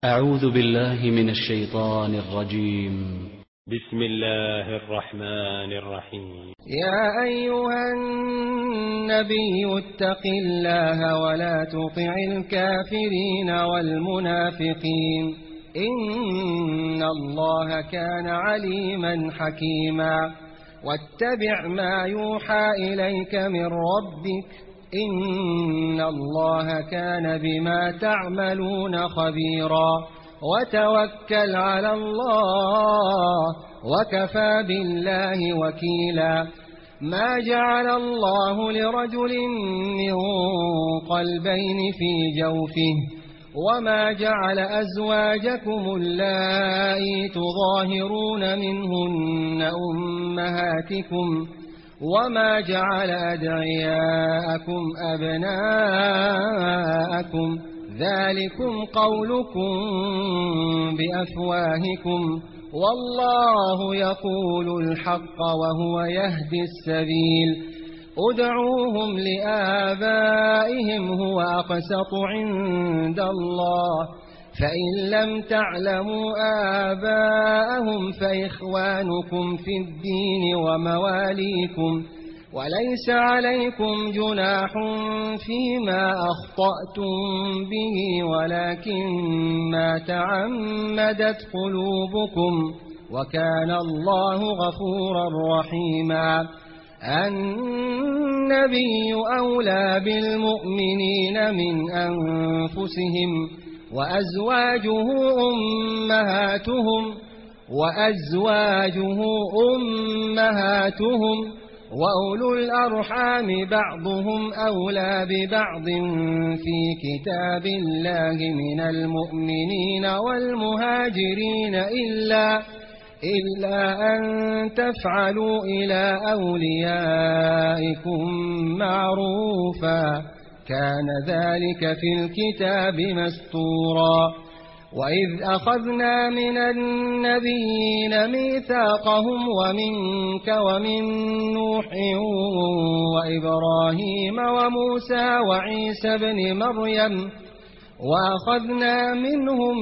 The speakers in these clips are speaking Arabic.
أعوذ بالله من الشيطان الرجيم. بسم الله الرحمن الرحيم. يا أيها النبي اتق الله ولا تطع الكافرين والمنافقين إن الله كان عليما حكيما. واتبع ما يوحى إليك من ربك إن الله كان بما تعملون خبيرا. وتوكل على الله وكفى بالله وكيلا. ما جعل الله لرجل من قلبين في جوفه وما جعل أزواجكم اللائي تظاهرون منهن أمهاتكم وما جعل أدعياءكم أبناءكم ذلكم قولكم بأفواهكم والله يقول الحق وهو يهدي السبيل. ادعوهم لآبائهم هو أقسط عند الله فإن لم تعلموا آباءهم فإخوانكم في الدين ومواليكم وليس عليكم جناح فيما أخطأتم به ولكن ما تعمدت قلوبكم وكان الله غفورا رحيما. النبي أولى بالمؤمنين من أنفسهم وأزواجه أمهاتهم وأولو الأرحام بعضهم أولى ببعض في كتاب الله من المؤمنين والمهاجرين إلا أن تفعلوا إلى أوليائكم معروفا كان ذلك في الكتاب مسطورا. وإذ أخذنا من النبيين ميثاقهم ومنك ومن نوح وإبراهيم وموسى وعيسى بن مريم وأخذنا منهم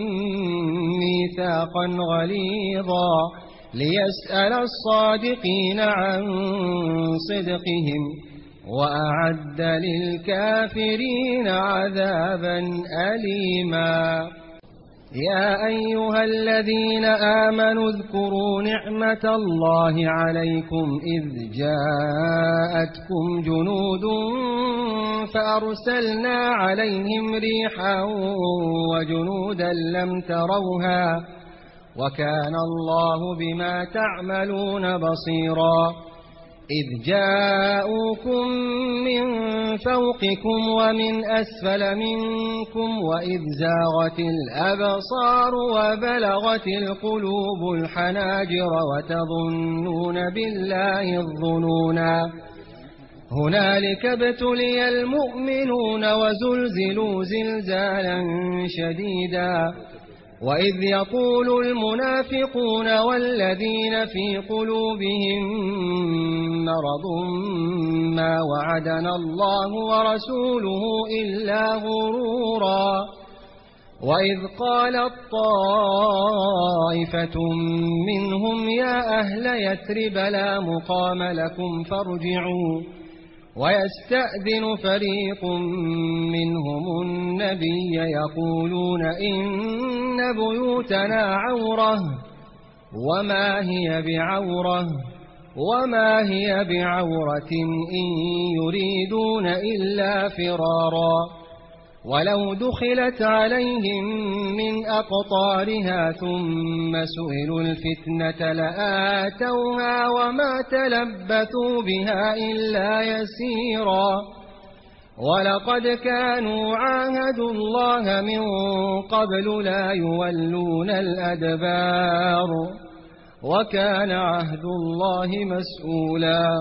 ميثاقا غليظا ليسأل الصادقين عن صدقهم وأعد للكافرين عذابا أليما. يا أيها الذين آمنوا اذكروا نعمة الله عليكم إذ جاءتكم جنود فأرسلنا عليهم ريحا وجنودا لم تروها وكان الله بما تعملون بصيرا. إذ جاءوكم من فوقكم ومن أسفل منكم وإذ زاغت الأبصار وبلغت القلوب الحناجر وتظنون بالله الظنونا. هنالك ابتلي المؤمنون وزلزلوا زلزالا شديدا. وإذ يقول المنافقون والذين في قلوبهم مرض ما وعدنا الله ورسوله إلا غرورا. وإذ قالت طائفة منهم يا أهل يثرب لا مقام لكم فارجعوا ويستأذن فريق منهم النبي يقولون إن بيوتنا عورة وما هي بعورة إن يريدون إلا فرارا. ولو دخلت عليهم من أقطارها ثم سئلوا الفتنة لآتوها وما تلبثوا بها إلا يسيرا. ولقد كانوا عاهدوا الله من قبل لا يولون الأدبار وكان عهد الله مسؤولا.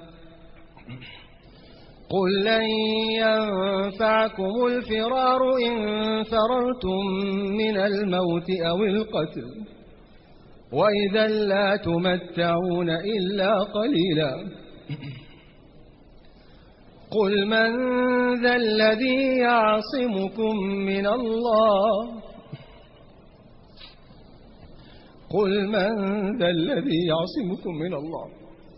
قل لن ينفعكم الفرار إن فررتم من الموت أو القتل وإذا لا تمتعون إلا قليلا. قل من ذا الذي يعصمكم من الله قل من ذا الذي يعصمكم من الله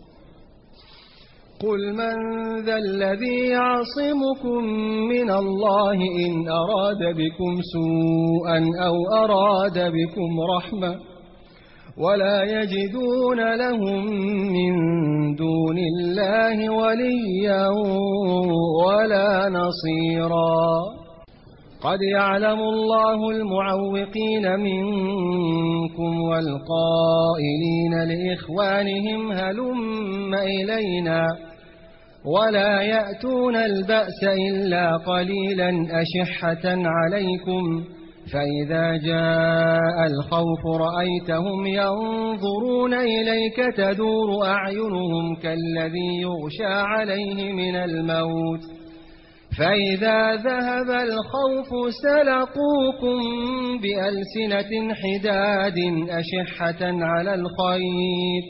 قل من ذا الذي يعصمكم من الله إن أراد بكم سوءا أو أراد بكم رحمة ولا يجدون لهم من دون الله وليا ولا نصيرا قد يعلم الله المعوقين منكم والقائلين لإخوانهم هلم إلينا ولا يأتون البأس إلا قليلا أشحة عليكم فإذا جاء الخوف رأيتهم ينظرون إليك تدور أعينهم كالذي يغشى عليه من الموت فإذا ذهب الخوف سلقوكم بألسنة حداد أشحة على الخير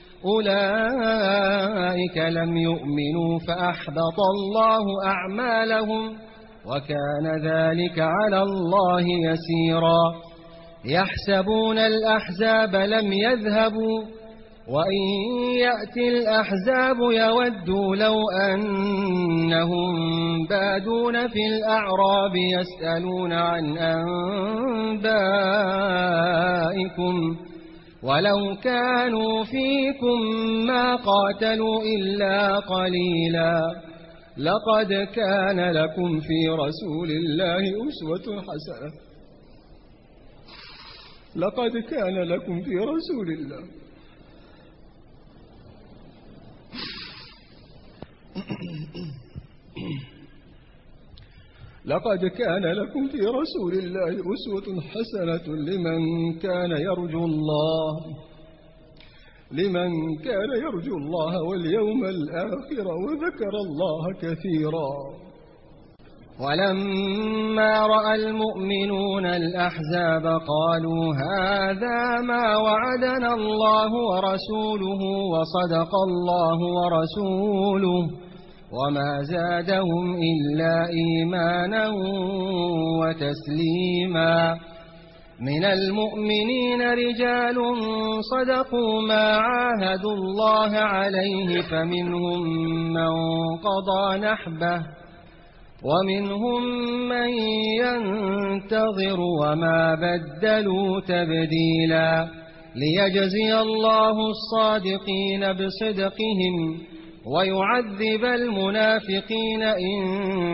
أولئك لم يؤمنوا فأحبط الله أعمالهم وكان ذلك على الله يسيرا يحسبون الأحزاب لم يذهبوا وإن يأتي الأحزاب يودوا لو أنهم بادون في الأعراب يسألون عن أنبائكم ولو كانوا فيكم ما قاتلوا إلا قليلا لقد كان لكم في رسول الله أسوة حسنة لقد كان لكم في رسول الله لقد كان لكم في رسول الله أسوة حسنة لمن كان يرجو الله واليوم الآخر وذكر الله كثيرا ولما رأى المؤمنون الأحزاب قالوا هذا ما وعدنا الله ورسوله وصدق الله ورسوله وما زادهم إلا إيمانا وتسليما من المؤمنين رجال صدقوا ما عاهدوا الله عليه فمنهم من قضى نحبه ومنهم من ينتظر وما بدلوا تبديلا ليجزي الله الصادقين بصدقهم ويعذب المنافقين إن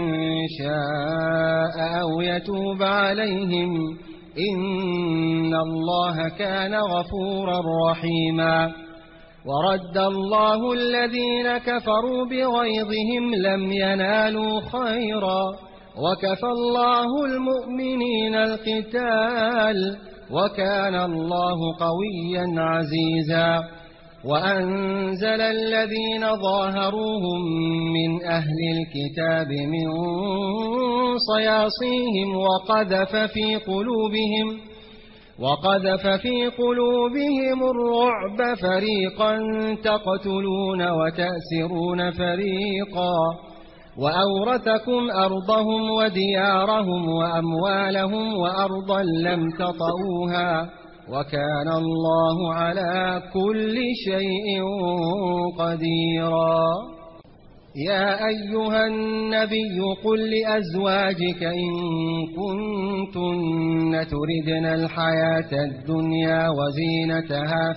شاء أو يتوب عليهم إن الله كان غفورا رحيما ورد الله الذين كفروا بغيظهم لم ينالوا خيرا وكفى الله المؤمنين القتال وكان الله قويا عزيزا وأنزل الذين ظاهروهم من أهل الكتاب من صياصيهم وقذف في قلوبهم الرعب فريقا تقتلون وتأسرون فريقا وأورثكم أرضهم وديارهم وأموالهم وأرضا لم تطئوها وكان الله على كل شيء قديرا يا أيها النبي قل لأزواجك إن كنتن تردن الحياة الدنيا وزينتها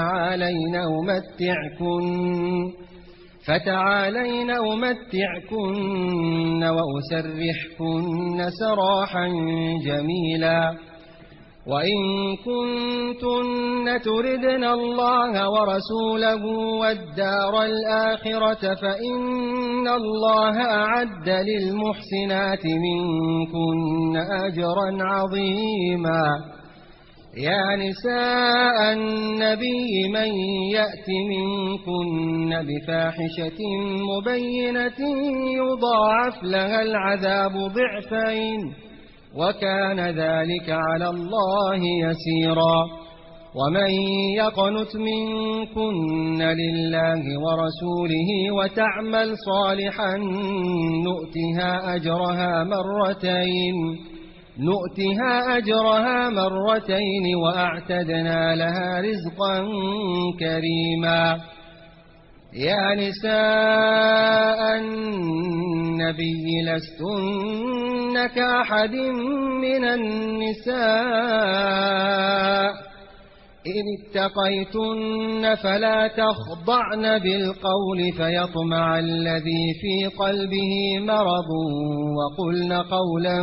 فتعالين أمتعكن وأسرحكن سراحا جميلا وإن كنتن تردن الله ورسوله والدار الآخرة فإن الله أعد للمحسنات منكن أجرا عظيما يا نساء النبي من يأت منكن بفاحشة مبينة يضاعف لها العذاب ضعفين وكان ذلك على الله يسيرا ومن يقنت منكن لله ورسوله وتعمل صالحا نؤتها أجرها مرتين نؤتها أجرها مرتين وأعتدنا لها رزقا كريما. يا نساء النبي لستن كأحد من النساء إن اتقيتن فلا تخضعن بالقول فيطمع الذي في قلبه مرض وقلن قولا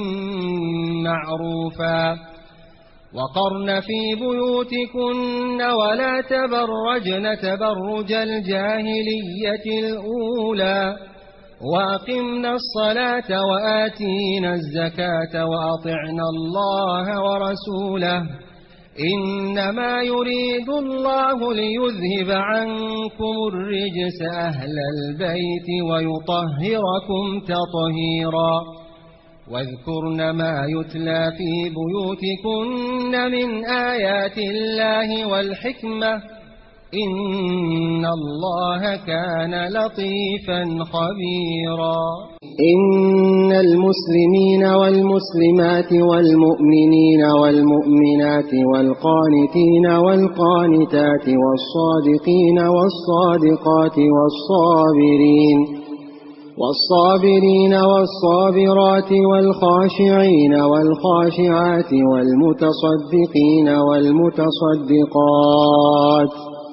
معروفا. وقرن في بيوتكن ولا تبرجن تبرج الجاهلية الأولى وأقمنا الصلاة وآتينا الزكاة وأطعنا الله ورسوله إنما يريد الله ليذهب عنكم الرجس أهل البيت ويطهركم تطهيرا. واذكرن ما يتلى في بيوتكن من آيات الله والحكمة إن الله كان لطيفا خبيرا. إن المسلمين والمسلمات والمؤمنين والمؤمنات والقانتين والقانتات والصادقين والصادقات والصابرين والصابرات والخاشعين والخاشعات والمتصدقين والمتصدقات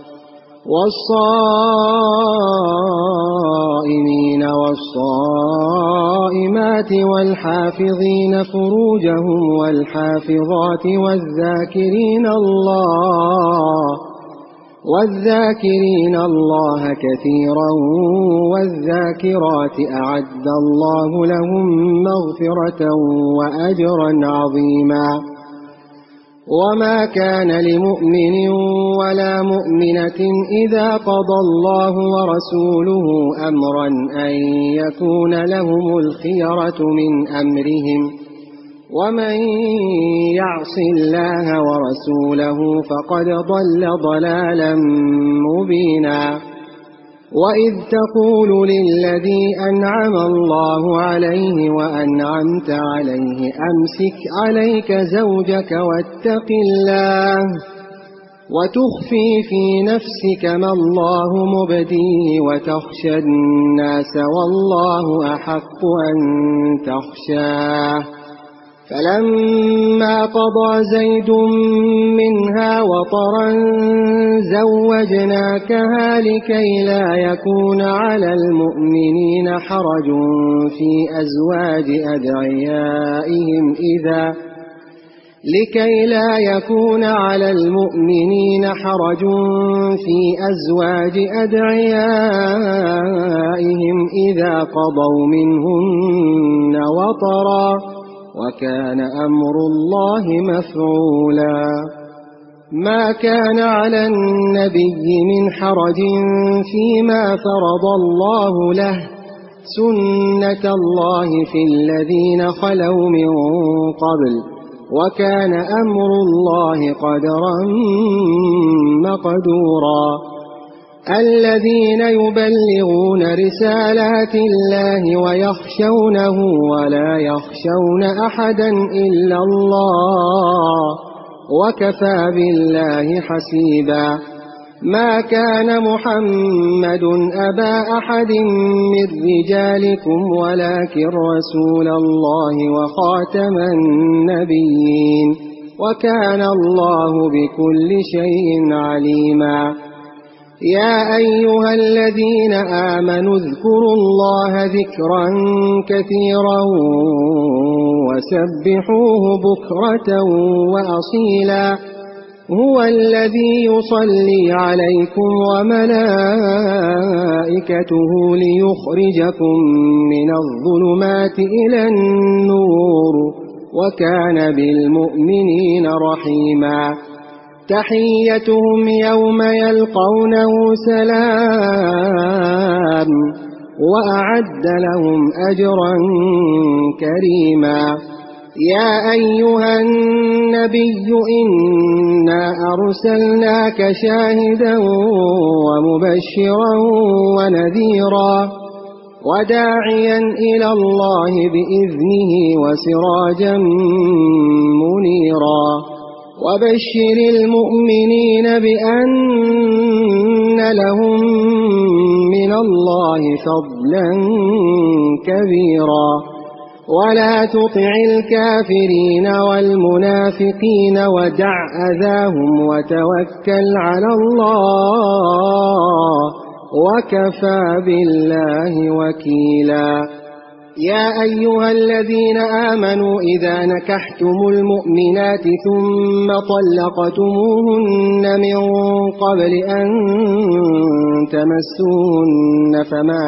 والصائمين والصائمات والحافظين فروجهم والحافظات والذاكرين الله كثيرا والذاكرات أعد الله لهم مغفرة وأجرا عظيما. وما كان لمؤمن ولا مؤمنة إذا قضى الله ورسوله أمرا أن يكون لهم الخيرة من أمرهم ومن يعص الله ورسوله فقد ضل ضلالا مبينا. وإذ تقول للذي أنعم الله عليه وأنعمت عليه أمسك عليك زوجك واتق الله وتخفي في نفسك ما الله مبديه وتخشى الناس والله أحق أن تخشاه. فلما قضى زيد منها وطرا زوجناكها لكي لا يكون على المؤمنين حرج في أزواج أدعيائهم إذا قضوا منهن وطرا وكان أمر الله مفعولا. ما كان على النبي من حرج فيما فرض الله له سنة الله في الذين خلوا من قبل وكان أمر الله قدرا مقدورا. الذين يبلغون رسالات الله ويخشونه ولا يخشون أحدا إلا الله وكفى بالله حسيبا. ما كان محمد أبا أحد من رجالكم ولكن رسول الله وخاتم النبيين وكان الله بكل شيء عليما. يا أيها الذين آمنوا اذكروا الله ذكرا كثيرا وسبحوه بكرة وأصيلا. هو الذي يصلي عليكم وملائكته ليخرجكم من الظلمات إلى النور وكان بالمؤمنين رحيما. تحيتهم يوم يلقونه سلام وأعد لهم أجرا كريما. يا أيها النبي إنا أرسلناك شاهدا ومبشرا ونذيرا وداعيا إلى الله بإذنه وسراجا منيرا وبشر المؤمنين بأن لهم من الله فضلا كبيرا ولا تطع الكافرين والمنافقين ودع أذاهم وتوكل على الله وكفى بالله وكيلا يا أيها الذين آمنوا إذا نكحتم المؤمنات ثم طلقتموهن من قبل أن تمسوهن فما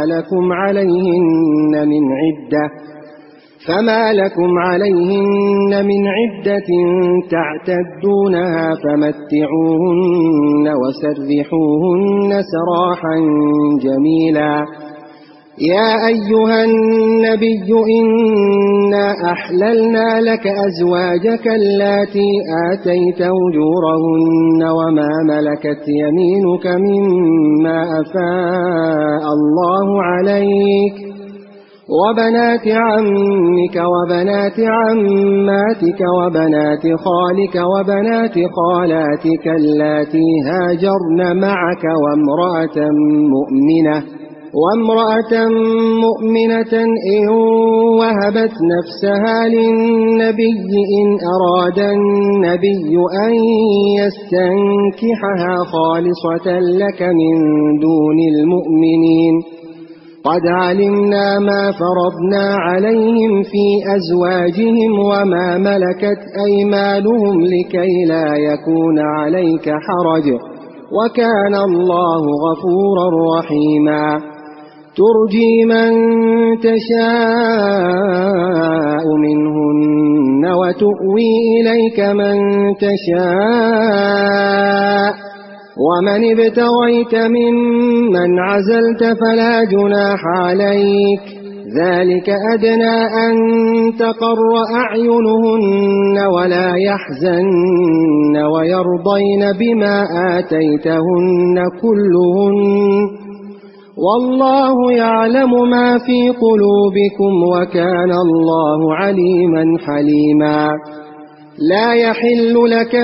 لكم عليهن من عدة تعتدونها فمتعوهن وسرحوهن سراحا جميلا يا أيها النبي إنا أحللنا لك أزواجك اللاتي آتيت أجورهن وما ملكت يمينك مما أفاء الله عليك وبنات عمك وبنات عماتك وبنات خالك وبنات خالاتك اللاتي هاجرن معك وامرأة مؤمنة إن وهبت نفسها للنبي إن أراد النبي أن يستنكحها خالصة لك من دون المؤمنين قد علمنا ما فرضنا عليهم في أزواجهم وما ملكت أيمانهم لكي لا يكون عليك حرج وكان الله غفورا رحيما ترجي من تشاء منهن وتؤوي إليك من تشاء ومن ابتغيت ممن عزلت فلا جناح عليك ذلك أدنى أن تقر أعينهن ولا يحزن ويرضين بما آتيتهن كلهن والله يعلم ما في قلوبكم وكان الله عليما حليما لا يحل لك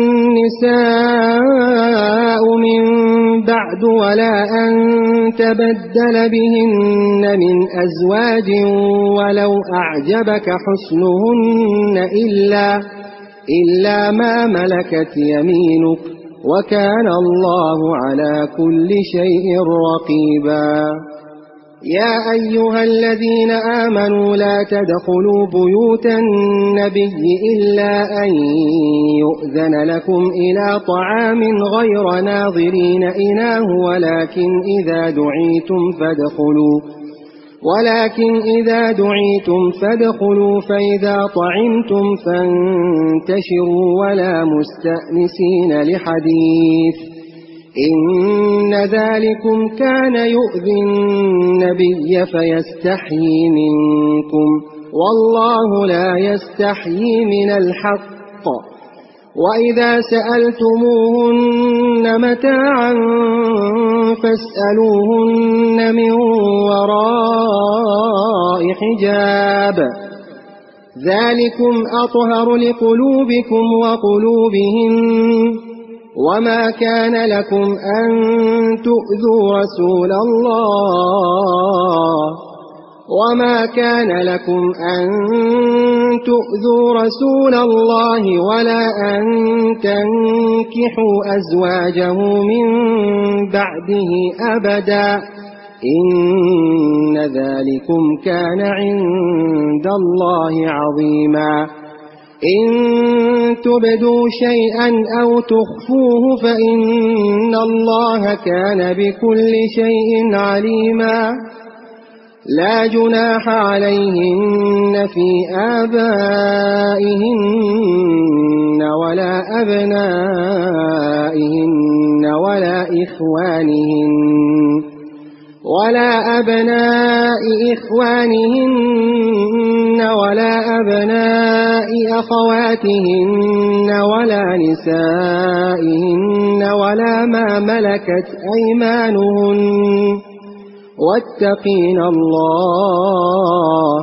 النساء من بعد ولا أن تبدل بهن من أزواج ولو أعجبك حسنهن إلا ما ملكت يمينك وكان الله على كل شيء رقيبا يا أيها الذين آمنوا لا تدخلوا بيوت النبي إلا أن يؤذن لكم إلى طعام غير ناظرين إناه ولكن إذا دعيتم فادخلوا فإذا طعمتم فانتشروا ولا مستأنسين لحديث إن ذلكم كان يؤذي النبي فيستحيي منكم والله لا يستحيي من الحق وإذا سألتموهن متاعا فاسألوهن من وراء حجاب ذلكم أطهر لقلوبكم وقلوبهن وما كان لكم أن تؤذوا رسول الله ولا أن تنكحوا أزواجه من بعده أبدا إن ذلكم كان عند الله عظيما إن تبدوا شيئا أو تخفوه فإن الله كان بكل شيء عليما لا جناح عليهن في آبائهن ولا أبنائهن ولا أبناء إخوانهن ولا أبناء أخواتهن ولا نسائهن ولا ما ملكت أيمانهن واتقين الله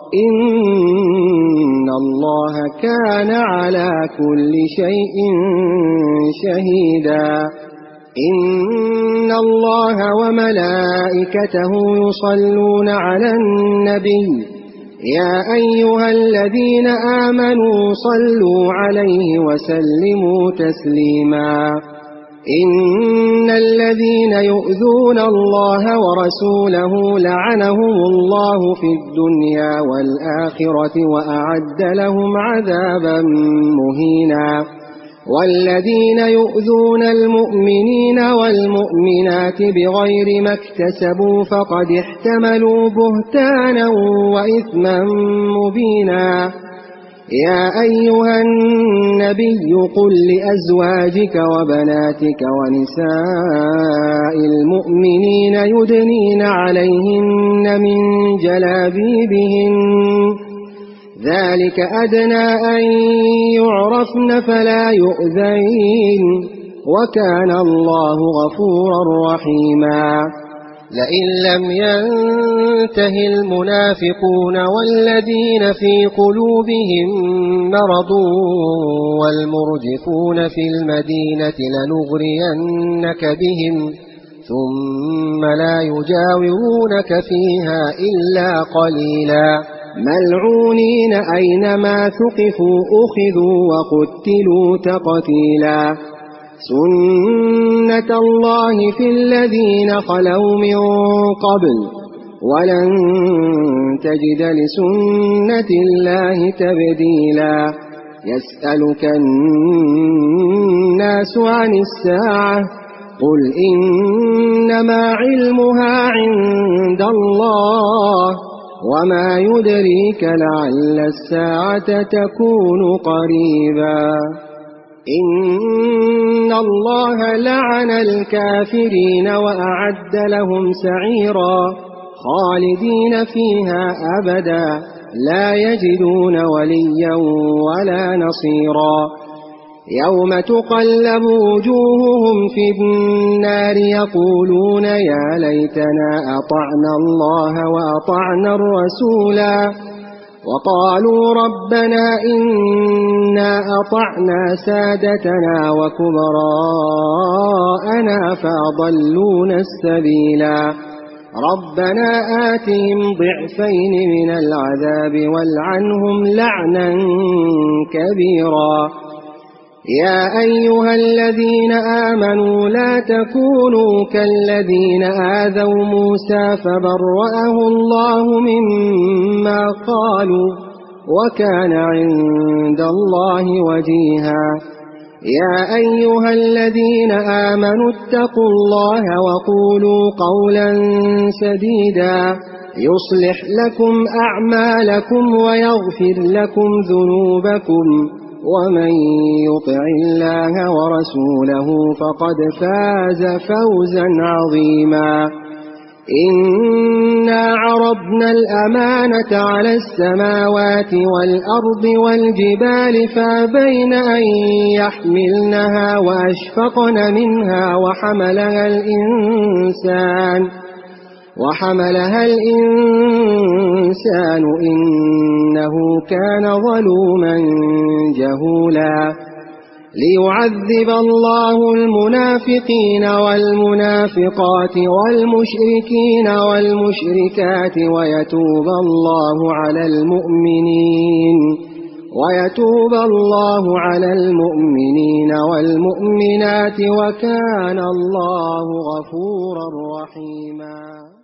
إن الله كان على كل شيء شهيدا إن الله وملائكته يصلون على النبي يا أيها الذين آمنوا صلوا عليه وسلموا تسليما إن الذين يؤذون الله ورسوله لعنهم الله في الدنيا والآخرة وأعد لهم عذابا مهينا والذين يؤذون المؤمنين والمؤمنات بغير ما اكتسبوا فقد احتملوا بهتانا وإثما مبينا يا أيها النبي قل لأزواجك وبناتك ونساء المؤمنين يدنين عليهن من جلابيبهن ذلك أدنى أن يعرفن فلا يؤذين وكان الله غفورا رحيما لئن لم ينته المنافقون والذين في قلوبهم مرض والمرجفون في المدينة لنغرينك بهم ثم لا يجاورونك فيها إلا قليلا ملعونين أينما ثقفوا أخذوا وقتلوا تقتيلا سنة الله في الذين خلوا من قبل ولن تجد لسنة الله تبديلا يسألك الناس عن الساعة قل إنما علمها عند الله وما يدريك لعل الساعة تكون قريبا إن الله لعن الكافرين وأعد لهم سعيرا خالدين فيها أبدا لا يجدون وليا ولا نصيرا يوم تقلب وجوههم في النار يقولون يا ليتنا أطعنا الله وأطعنا الرسولا وقالوا ربنا إنا أطعنا سادتنا وكبراءنا فأضلونا السبيلا ربنا آتهم ضعفين من العذاب والعنهم لعنا كبيرا يا أيها الذين آمنوا لا تكونوا كالذين آذوا موسى فبرأه الله مما قالوا وكان عند الله وجيها يا أيها الذين آمنوا اتقوا الله وقولوا قولا سديدا يصلح لكم أعمالكم ويغفر لكم ذنوبكم ومن يطع الله ورسوله فقد فاز فوزا عظيما إنا عرضنا الأمانة على السماوات والأرض والجبال فابين أن يحملنها وأشفقن منها وحملها الإنسان إنه كان ظلوما جهولا ليعذب الله المنافقين والمنافقات والمشركين والمشركات ويتوب الله على المؤمنين والمؤمنات وكان الله غفورا رحيما